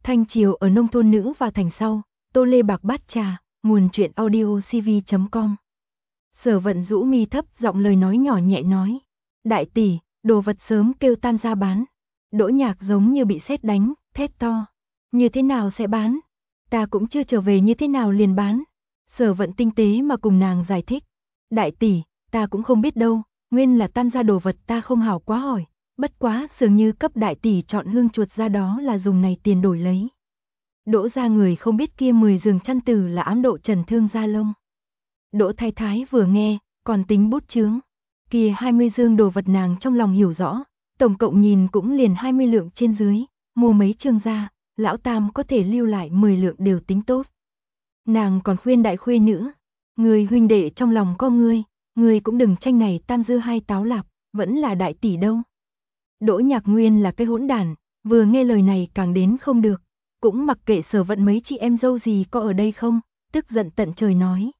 Thanh Triều ở nông thôn nữ và thành sau, Tô Lê Bạc Bát Trà, nguồn truyện audio cv.com. Sở Vận rũ mi thấp giọng lời nói nhỏ nhẹ nói. Đại tỷ, đồ vật sớm kêu tam gia bán. Đỗ Nhạc giống như bị sét đánh, thét to. Như thế nào sẽ bán? Ta cũng chưa trở về như thế nào liền bán? Sở Vận tinh tế mà cùng nàng giải thích. Đại tỷ, ta cũng không biết đâu, nguyên là tam gia đồ vật ta không hảo quá hỏi. Bất quá dường như cấp đại tỷ chọn hương chuột ra đó là dùng này tiền đổi lấy. Đỗ gia người không biết kia 10 giường chăn từ là ám độ trần thương gia lông. Đỗ Thái Thái vừa nghe, còn tính bút chướng. Kia 20 dương đồ vật nàng trong lòng hiểu rõ, tổng cộng nhìn cũng liền 20 lượng trên dưới, mua mấy chương ra, lão tam có thể lưu lại 10 lượng đều tính tốt. Nàng còn khuyên đại khuê nữ, người huynh đệ trong lòng có ngươi cũng đừng tranh này tam dư hai táo lạp, vẫn là đại tỷ đâu. Đỗ Nhạc Nguyên là cái hỗn đản, vừa nghe lời này càng đến không được, cũng mặc kệ Sở Vận mấy chị em dâu gì có ở đây không, tức giận tận trời nói.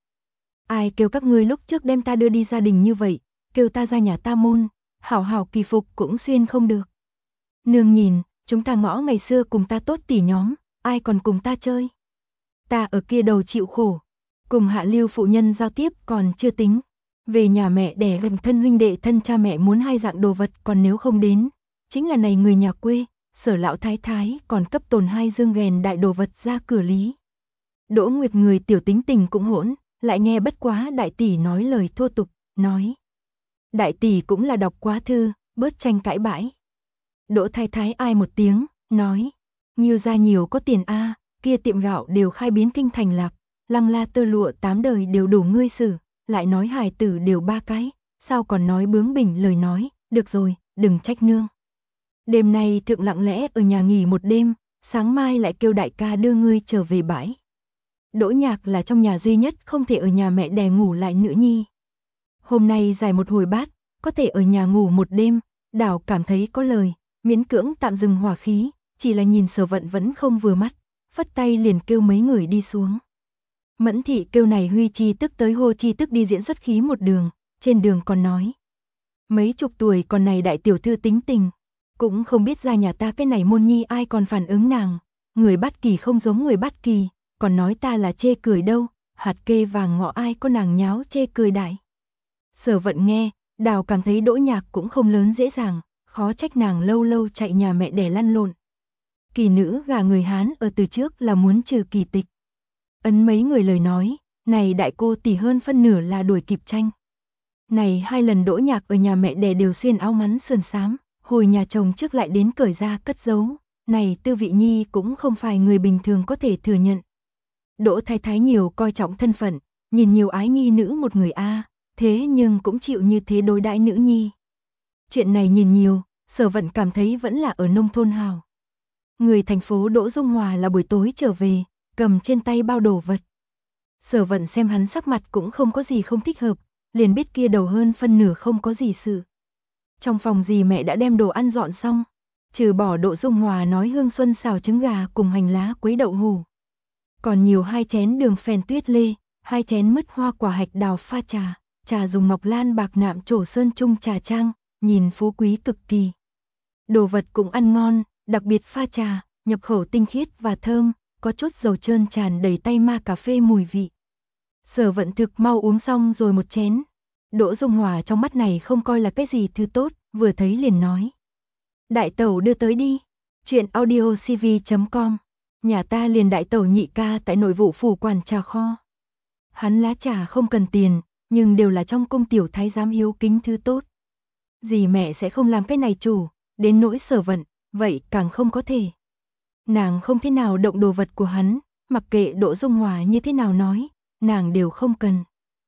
Ai kêu các ngươi lúc trước đem ta đưa đi gia đình như vậy, kêu ta ra nhà ta môn, hảo hảo kỳ phục cũng xuyên không được. Nương nhìn, chúng ta ngõ ngày xưa cùng ta tốt tỉ nhóm, ai còn cùng ta chơi. Ta ở kia đầu chịu khổ, cùng hạ lưu phụ nhân giao tiếp còn chưa tính. Về nhà mẹ đẻ gần thân huynh đệ thân cha mẹ muốn hai dạng đồ vật, còn nếu không đến, chính là này người nhà quê, Sở lão thái thái còn cấp tồn 2 dương ghèn đại đồ vật ra cửa lý. Đỗ Nguyệt người tiểu tính tình cũng hỗn, lại nghe bất quá đại tỷ nói lời thô tục, nói. Đại tỷ cũng là đọc quá thư, bớt tranh cãi bãi. Đỗ thái thái ai một tiếng, nói. Nghiêu gia nhiều có tiền a, kia tiệm gạo đều khai biến kinh thành lạp, lăng la tơ lụa 8 đời đều đủ ngươi xử. Lại nói hài tử đều 3 cái, sao còn nói bướng bỉnh lời nói, được rồi, đừng trách nương. Đêm nay thượng lặng lẽ ở nhà nghỉ một đêm, sáng mai lại kêu đại ca đưa ngươi trở về bãi. Đỗ Nhạc là trong nhà duy nhất không thể ở nhà mẹ đẻ ngủ lại nữ nhi. Hôm nay dài một hồi bát, có thể ở nhà ngủ một đêm, đảo cảm thấy có lời, miễn cưỡng tạm dừng hỏa khí, chỉ là nhìn Sở Vận vẫn không vừa mắt, phất tay liền kêu mấy người đi xuống. Mẫn thị kêu này Huy Chi tức tới Hô Chi tức đi diễn xuất khí một đường, trên đường còn nói. Mấy chục tuổi còn này đại tiểu thư tính tình, cũng không biết ra nhà ta cái này môn nhi ai còn phản ứng nàng, người Bát Kỳ không giống người Bát Kỳ, còn nói ta là chê cười đâu, hạt kê vàng ngọ ai có nàng nháo chê cười đại. Sở Vận nghe, đào cảm thấy Đỗ Nhạc cũng không lớn dễ dàng, khó trách nàng lâu lâu chạy nhà mẹ đẻ lăn lộn. Kỳ nữ gà người Hán ở từ trước là muốn trừ kỳ tịch. Ấn mấy người lời nói, này đại cô tỷ hơn phân nửa là đuổi kịp tranh. Này 2 lần Đỗ Nhạc ở nhà mẹ đẻ đều xuyên áo mắn sườn xám, hồi nhà chồng trước lại đến cởi ra cất giấu, này Tư Vị Nhi cũng không phải người bình thường có thể thừa nhận. Đỗ Thái Thái nhiều coi trọng thân phận, nhìn nhiều ái nhi nữ một người a, thế nhưng cũng chịu như thế đối đãi nữ nhi. Chuyện này nhìn nhiều, Sở Vận cảm thấy vẫn là ở nông thôn hào. Người thành phố Đỗ Dung Hòa là buổi tối trở về, cầm trên tay bao đồ vật. Sở Vận xem hắn sắc mặt cũng không có gì không thích hợp, liền biết kia đầu hơn phân nửa không có gì sự. Trong phòng dì mẹ đã đem đồ ăn dọn xong, trừ bỏ Đỗ Dung Hòa nói hương xuân xào trứng gà cùng hành lá quấy đậu hủ. Còn nhiều 2 chén đường phèn tuyết lê, 2 chén mứt hoa quả hạch đào pha trà, trà dùng mộc lan bạc nạm trổ sơn trung trà trang, nhìn phú quý cực kỳ. Đồ vật cũng ăn ngon, đặc biệt pha trà, nhập khẩu tinh khiết và thơm, có chút dầu trơn tràn đầy tay ma cà phê mùi vị. Sở Vận thực mau uống xong rồi một chén. Đỗ Dung Hòa trong mắt này không coi là cái gì thứ tốt, vừa thấy liền nói. Đại tẩu đưa tới đi. Chuyện audio cv.com. Nhà ta liền đại tẩu nhị ca tại nội vụ phủ quản trà kho. Hắn lá trà không cần tiền, nhưng đều là trong cung tiểu thái giám hiếu kính thứ tốt. Dì mẹ sẽ không làm cái này chủ, đến nỗi Sở Vận, vậy càng không có thể. Nàng không thế nào động đồ vật của hắn, mặc kệ Đỗ Dung Hòa như thế nào nói, nàng đều không cần.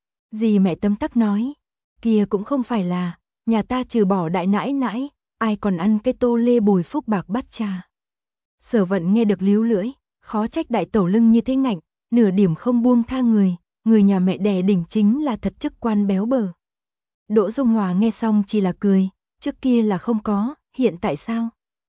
Dì mẹ tấm tắc nói, kia cũng không phải là, nhà ta trừ bỏ đại nãi nãi, ai còn ăn cái tô lê bùi phúc bạc bát trà. Sở Vận nghe được líu lưỡi, khó trách đại tẩu lưng như thế ngạnh, nửa điểm không buông tha người nhà mẹ đẻ đỉnh chính là thật chức quan béo bở. Đỗ Dung Hòa nghe xong chỉ là cười, trước kia là không có, hiện tại sao?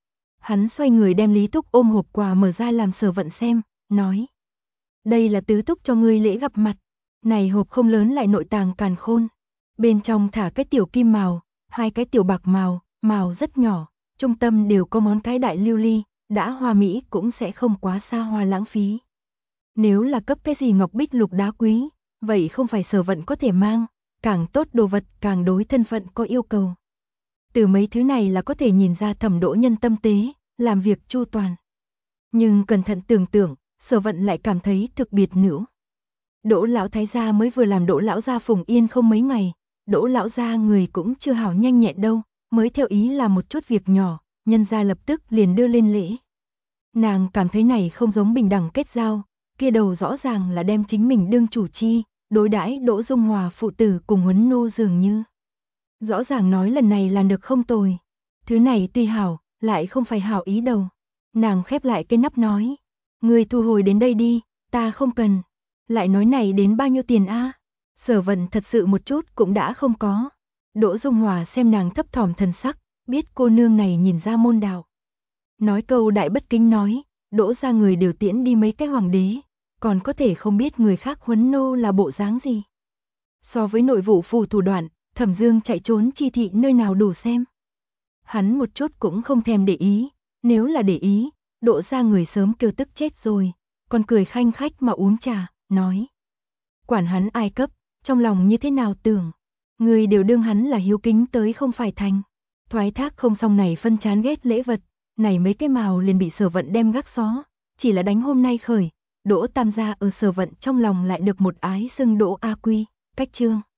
Hắn xoay người đem Lý Túc ôm hộp quà mở ra làm Sở Vận xem, nói. Đây là tứ túc cho ngươi lễ gặp mặt. Này hộp không lớn lại nội tàng càn khôn. Bên trong thả cái tiểu kim màu, 2 cái tiểu bạc màu, màu rất nhỏ, trung tâm đều có món cái đại lưu ly, đã hoa mỹ cũng sẽ không quá xa hoa lãng phí. Nếu là cấp cái gì ngọc bích lục đá quý, vậy không phải Sở Vận có thể mang, càng tốt đồ vật càng đối thân phận có yêu cầu. Từ mấy thứ này là có thể nhìn ra Thẩm Đỗ Nhân tâm tế, làm việc chu toàn. Nhưng cẩn thận tưởng tượng, Sở Vận lại cảm thấy thực biệt nữ. Đỗ lão thái gia mới vừa làm Đỗ lão gia Phùng Yên không mấy ngày, Đỗ lão gia người cũng chưa hảo nhanh nhẹn đâu, mới theo ý làm một chút việc nhỏ, nhân gia lập tức liền đưa lên lễ. Nàng cảm thấy này không giống bình đẳng kết giao, kia đầu rõ ràng là đem chính mình đương chủ chi, đối đãi Đỗ Dung Hòa phụ tử cùng huấn nô dường như. Rõ ràng nói lần này làm được không tồi. Thứ này tuy hảo, lại không phải hảo ý đâu. Nàng khép lại cái nắp nói, người thu hồi đến đây đi, ta không cần. Lại nói này đến bao nhiêu tiền a? Sở Vận thật sự một chút cũng đã không có. Đỗ Dung Hòa xem nàng thấp thỏm thần sắc, biết cô nương này nhìn ra môn đạo. Nói câu đại bất kính nói, Đỗ ra người đều tiễn đi mấy cái hoàng đế, còn có thể không biết người khác huấn nô là bộ dáng gì. So với nội vụ phủ thủ đoạn, Thẩm Dương chạy trốn chi thị nơi nào đủ xem. Hắn một chút cũng không thèm để ý, nếu là để ý, Đỗ ra người sớm kêu tức chết rồi, còn cười khanh khách mà uống trà, nói. Quản hắn ai cấp, trong lòng như thế nào tưởng, người đều đương hắn là hiếu kính tới không phải thành. Thoái thác không xong này phân chán ghét lễ vật, này mấy cái mào liền bị Sở Vận đem gác xó, chỉ là đánh hôm nay khởi, Đỗ Tam gia ở Sở Vận trong lòng lại được một ái xưng Đỗ A Quy, cách chương.